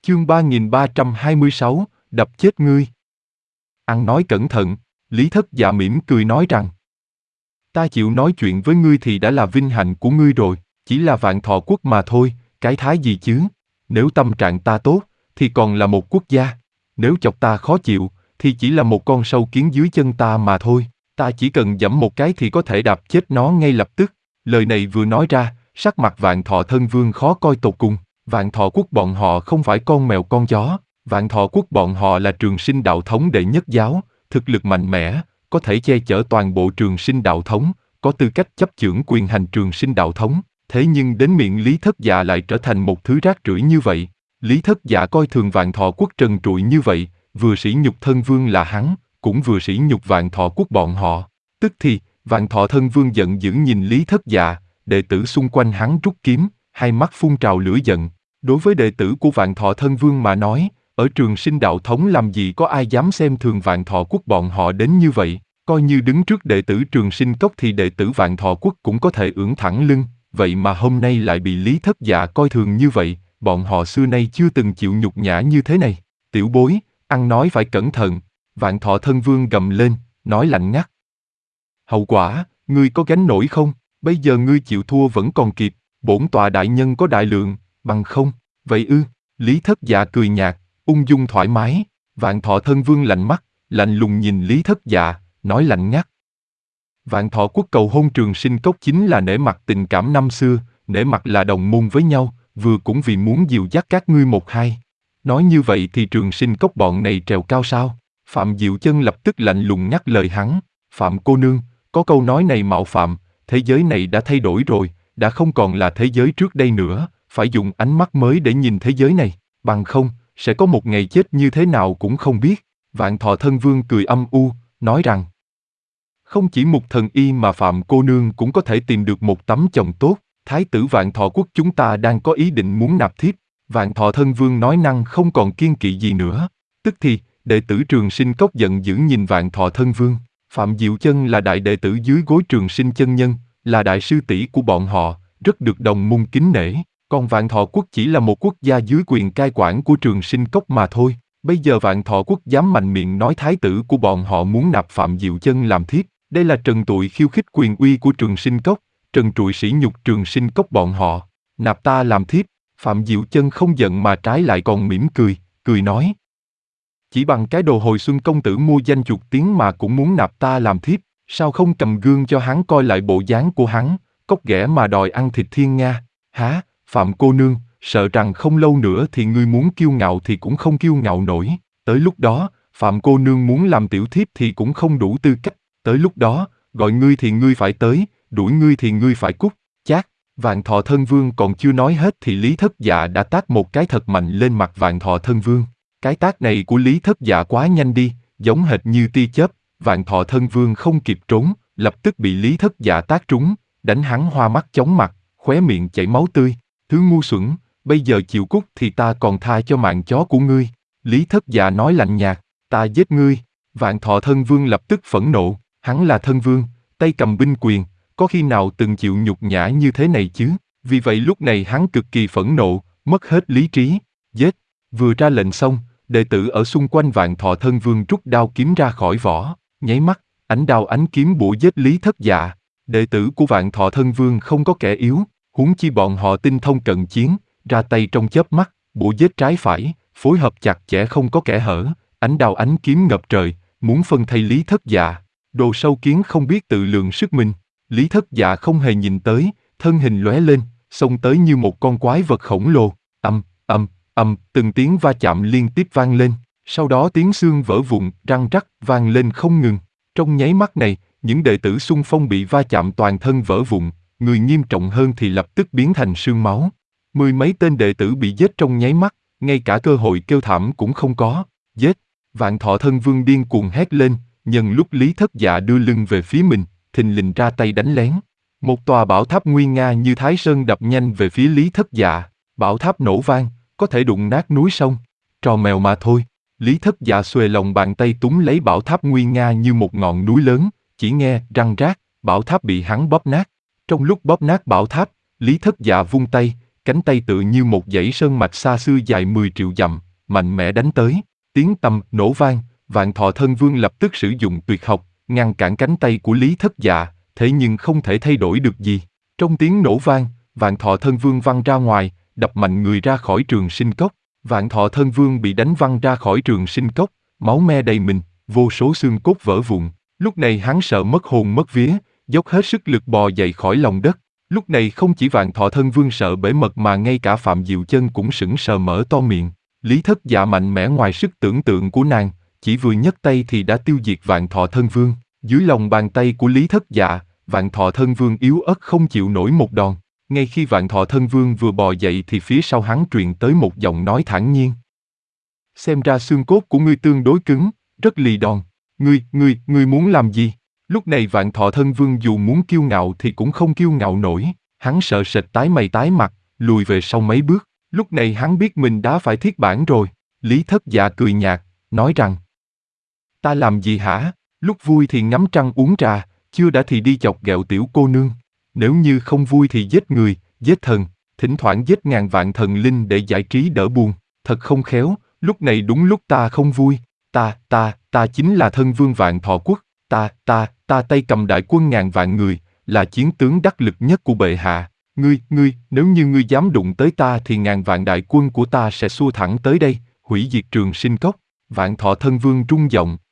Chương 3326, đập chết ngươi. Ăn nói cẩn thận, Lý Thất Dạ mỉm cười nói rằng: Ta chịu nói chuyện với ngươi thì đã là vinh hạnh của ngươi rồi, chỉ là Vạn Thọ quốc mà thôi, cái thái gì chứ? Nếu tâm trạng ta tốt, thì còn là một quốc gia. Nếu chọc ta khó chịu, thì chỉ là một con sâu kiến dưới chân ta mà thôi. Ta chỉ cần giẫm một cái thì có thể đạp chết nó ngay lập tức. Lời này vừa nói ra, sắc mặt Vạn Thọ Thân Vương khó coi tột cùng. Vạn Thọ quốc bọn họ không phải con mèo con chó. Vạn Thọ quốc bọn họ là Trường Sinh đạo thống đệ nhất giáo, thực lực mạnh mẽ, có thể che chở toàn bộ Trường Sinh đạo thống, có tư cách chấp chưởng quyền hành Trường Sinh đạo thống. Thế nhưng đến miệng Lý Thất Dạ lại trở thành một thứ rác rưởi như vậy. Lý Thất Dạ coi thường Vạn Thọ quốc trần trụi như vậy, vừa sỉ nhục Thân Vương là hắn, cũng vừa sỉ nhục Vạn Thọ quốc bọn họ. Tức thì, Vạn Thọ Thân Vương giận dữ nhìn Lý Thất Dạ, đệ tử xung quanh hắn rút kiếm, hai mắt phun trào lửa giận. Đối với đệ tử của Vạn Thọ Thân Vương mà nói, ở Trường Sinh đạo thống làm gì có ai dám xem thường Vạn Thọ quốc bọn họ đến như vậy. Coi như đứng trước đệ tử Trường Sinh cốc thì đệ tử Vạn Thọ quốc cũng có thể ưỡn thẳng lưng, vậy mà hôm nay lại bị Lý Thất Dạ coi thường như vậy, bọn họ xưa nay chưa từng chịu nhục nhã như thế này. Tiểu bối, ăn nói phải cẩn thận. Vạn Thọ Thân Vương gầm lên, nói lạnh ngắt. Hậu quả, ngươi có gánh nổi không? Bây giờ ngươi chịu thua vẫn còn kịp, bổn tọa đại nhân có đại lượng, bằng không, vậy ư? Lý Thất Dạ cười nhạt, ung dung thoải mái. Vạn Thọ Thân Vương lạnh mắt, lạnh lùng nhìn Lý Thất Dạ, nói lạnh ngắt. Vạn Thọ quốc cầu hôn Trường Sinh cốc chính là nể mặt tình cảm năm xưa, nể mặt là đồng môn với nhau, vừa cũng vì muốn dìu dắt các ngươi một hai. Nói như vậy thì Trường Sinh cốc bọn này trèo cao sao? Phạm Diệu Chân lập tức lạnh lùng ngắt lời hắn. Phạm cô nương, có câu nói này mạo phạm, thế giới này đã thay đổi rồi, đã không còn là thế giới trước đây nữa, phải dùng ánh mắt mới để nhìn thế giới này, bằng không, sẽ có một ngày chết như thế nào cũng không biết. Vạn Thọ Thân Vương cười âm u, nói rằng: Không chỉ Mục Thần Y mà Phạm cô nương cũng có thể tìm được một tấm chồng tốt, Thái tử Vạn Thọ quốc chúng ta đang có ý định muốn nạp thiếp. Vạn Thọ Thân Vương nói năng không còn kiêng kỵ gì nữa. Tức thì, đệ tử Trường Sinh cốc giận dữ nhìn Vạn Thọ Thân Vương. Phạm Diệu Chân là đại đệ tử dưới gối Trường Sinh chân nhân, là đại sư tỷ của bọn họ, rất được đồng môn kính nể. Còn Vạn Thọ quốc chỉ là một quốc gia dưới quyền cai quản của Trường Sinh cốc mà thôi. Bây giờ Vạn Thọ quốc dám mạnh miệng nói thái tử của bọn họ muốn nạp Phạm Diệu Chân làm thiếp. Đây là trần trụi khiêu khích quyền uy của Trường Sinh cốc, trần trụi sỉ nhục Trường Sinh cốc bọn họ. Nạp ta làm thiếp. Phạm Diệu Chân không giận mà trái lại còn mỉm cười, cười nói: Chỉ bằng cái đồ hồi xuân công tử mua danh chuột tiếng mà cũng muốn nạp ta làm thiếp, sao không cầm gương cho hắn coi lại bộ dáng của hắn, cóc ghẻ mà đòi ăn thịt thiên nga. Hả, Phạm cô nương, sợ rằng không lâu nữa thì ngươi muốn kiêu ngạo thì cũng không kiêu ngạo nổi. Tới lúc đó, Phạm cô nương muốn làm tiểu thiếp thì cũng không đủ tư cách. Tới lúc đó, gọi ngươi thì ngươi phải tới, đuổi ngươi thì ngươi phải cút. Chát. Vạn Thọ Thân Vương còn chưa nói hết thì Lý Thất Dạ đã tát một cái thật mạnh lên mặt Vạn Thọ Thân Vương. Cái tát này của Lý Thất Dạ quá nhanh đi, giống hệt như tia chớp. Vạn Thọ Thân Vương không kịp trốn, lập tức bị Lý Thất Dạ tát trúng, đánh hắn hoa mắt chóng mặt, khóe miệng chảy máu tươi. Thứ ngu xuẩn, bây giờ chịu cút thì ta còn tha cho mạng chó của ngươi. Lý Thất Dạ nói lạnh nhạt, ta giết ngươi. Vạn Thọ Thân Vương lập tức phẫn nộ, hắn là thân vương, tay cầm binh quyền, có khi nào từng chịu nhục nhã như thế này chứ? Vì vậy lúc này hắn cực kỳ phẫn nộ, mất hết lý trí. Giết. Vừa ra lệnh xong, đệ tử ở xung quanh Vạn Thọ Thân Vương rút đao kiếm ra khỏi vỏ, nháy mắt, ánh đao ánh kiếm bủa giết Lý Thất Dạ. Đệ tử của Vạn Thọ Thân Vương không có kẻ yếu, huống chi bọn họ tinh thông cận chiến, ra tay trong chớp mắt, bủa giết trái phải, phối hợp chặt chẽ không có kẻ hở, ánh đao ánh kiếm ngập trời, muốn phân thây Lý Thất Dạ. Đồ sâu kiến không biết tự lượng sức mình. Lý Thất Dạ không hề nhìn tới, thân hình lóe lên, xông tới như một con quái vật khổng lồ. Từng tiếng va chạm liên tiếp vang lên, sau đó tiếng xương vỡ vụn, răng rắc vang lên không ngừng. Trong nháy mắt này, những đệ tử xung phong bị va chạm toàn thân vỡ vụn, người nghiêm trọng hơn thì lập tức biến thành sương máu. Mười mấy tên đệ tử bị giết trong nháy mắt, ngay cả cơ hội kêu thảm cũng không có. Giết! Vạn Thọ Thân Vương điên cuồng hét lên, nhân lúc Lý Thất Dạ đưa lưng về phía mình, thình lình ra tay đánh lén. Một tòa bảo tháp nguy nga như Thái Sơn đập nhanh về phía Lý Thất Dạ. Bảo tháp nổ vang, có thể đụng nát núi sông. Trò mèo mà thôi. Lý Thất Dạ xuề lòng bàn tay túm lấy bảo tháp nguy nga như một ngọn núi lớn, chỉ nghe răng rác, bảo tháp bị hắn bóp nát. Trong lúc bóp nát bảo tháp, Lý Thất Dạ vung tay, cánh tay tựa như một dãy sơn mạch xa xưa dài 10 triệu dặm, mạnh mẽ đánh tới. Tiếng tầm nổ vang, Vạn Thọ Thân Vương lập tức sử dụng tuyệt học, ngăn cản cánh tay của Lý Thất Dạ, thế nhưng không thể thay đổi được gì. Trong tiếng nổ vang, Vạn Thọ Thân Vương văng ra ngoài, đập mạnh người ra khỏi Trường Sinh Cốc. Vạn Thọ Thân Vương bị đánh văng ra khỏi Trường Sinh Cốc, máu me đầy mình, vô số xương cốt vỡ vụn. Lúc này hắn sợ mất hồn mất vía, dốc hết sức lực bò dậy khỏi lòng đất. Lúc này không chỉ Vạn Thọ Thân Vương sợ bể mật mà ngay cả Phạm Diệu Chân cũng sững sờ mở to miệng. Lý Thất Dạ mạnh mẽ ngoài sức tưởng tượng của nàng, chỉ vừa nhấc tay thì đã tiêu diệt Vạn Thọ Thân Vương. Dưới lòng bàn tay của Lý Thất Dạ, Vạn Thọ Thân Vương yếu ớt không chịu nổi một đòn. Ngay khi Vạn Thọ Thân Vương vừa bò dậy thì phía sau hắn truyền tới một giọng nói thản nhiên. Xem ra xương cốt của ngươi tương đối cứng, rất lì đòn. Ngươi muốn làm gì? Lúc này Vạn Thọ Thân Vương dù muốn kiêu ngạo thì cũng không kiêu ngạo nổi. Hắn sợ sệt tái mày tái mặt, lùi về sau mấy bước. Lúc này hắn biết mình đã phải thiết bản rồi. Lý Thất Dạ cười nhạt, nói rằng: Ta làm gì hả? Lúc vui thì ngắm trăng uống trà, chưa đã thì đi chọc ghẹo tiểu cô nương. Nếu như không vui thì giết người, giết thần, thỉnh thoảng giết ngàn vạn thần linh để giải trí đỡ buồn. Thật không khéo, lúc này đúng lúc ta không vui. Ta chính là Thân Vương Vạn Thọ Quốc. Ta tay cầm đại quân ngàn vạn người, là chiến tướng đắc lực nhất của bệ hạ. Nếu như ngươi dám đụng tới ta thì ngàn vạn đại quân của ta sẽ xua thẳng tới đây, hủy diệt Trường Sinh Cốc. Vạn Thọ Thân Vương rung giọng,